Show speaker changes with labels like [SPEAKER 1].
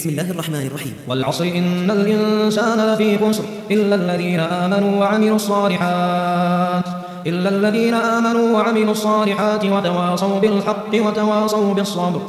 [SPEAKER 1] بسم الله الرحمن الرحيم.
[SPEAKER 2] والعصر إن الإنسان لفي خسر إلا الذين آمنوا وعملوا الصالحات وتواصوا بالحق وتواصوا بالصبر